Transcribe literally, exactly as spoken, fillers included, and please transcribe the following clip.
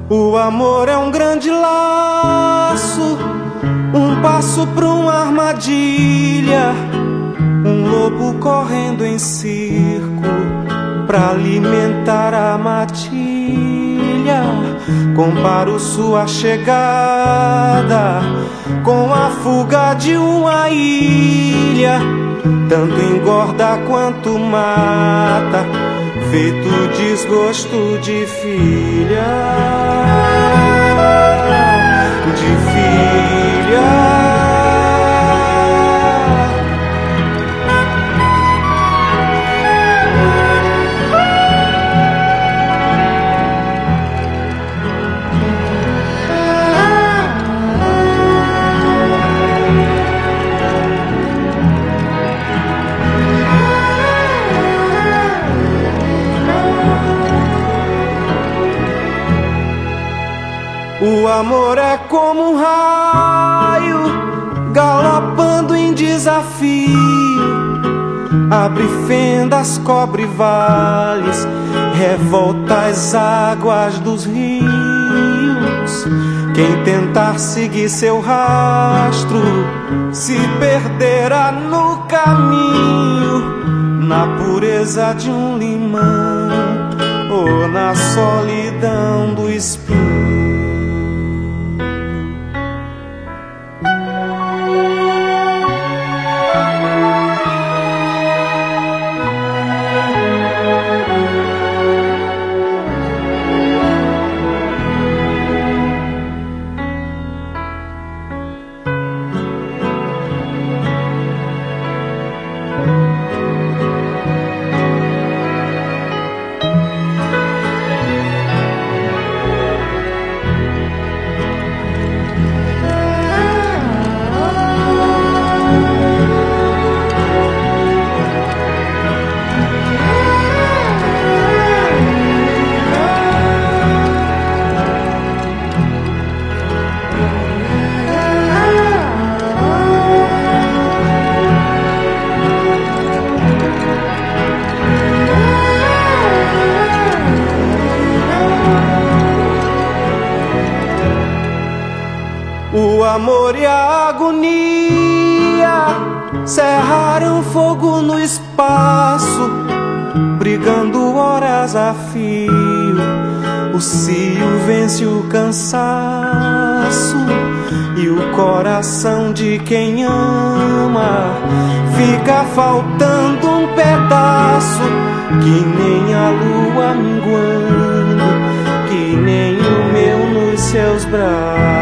O amor é um grande laço, um passo pra uma armadilha, um lobo correndo em circo pra alimentar a matilha. Comparo sua chegada com a fuga de uma ilha, tanto engorda quanto mata, feito desgosto de filha, de filha. O amor é como um raio galopando em desafio, abre fendas, cobre vales, revolta as águas dos rios. Quem tentar seguir seu rastro se perderá no caminho, na pureza de um limão ou na solidão do espinho. O amor e a agonia cerraram fogo no espaço, brigando horas a fio. O cio vence o cansaço e o coração de quem ama fica faltando um pedaço, que nem a lua minguando, que nem o meu nos seus braços.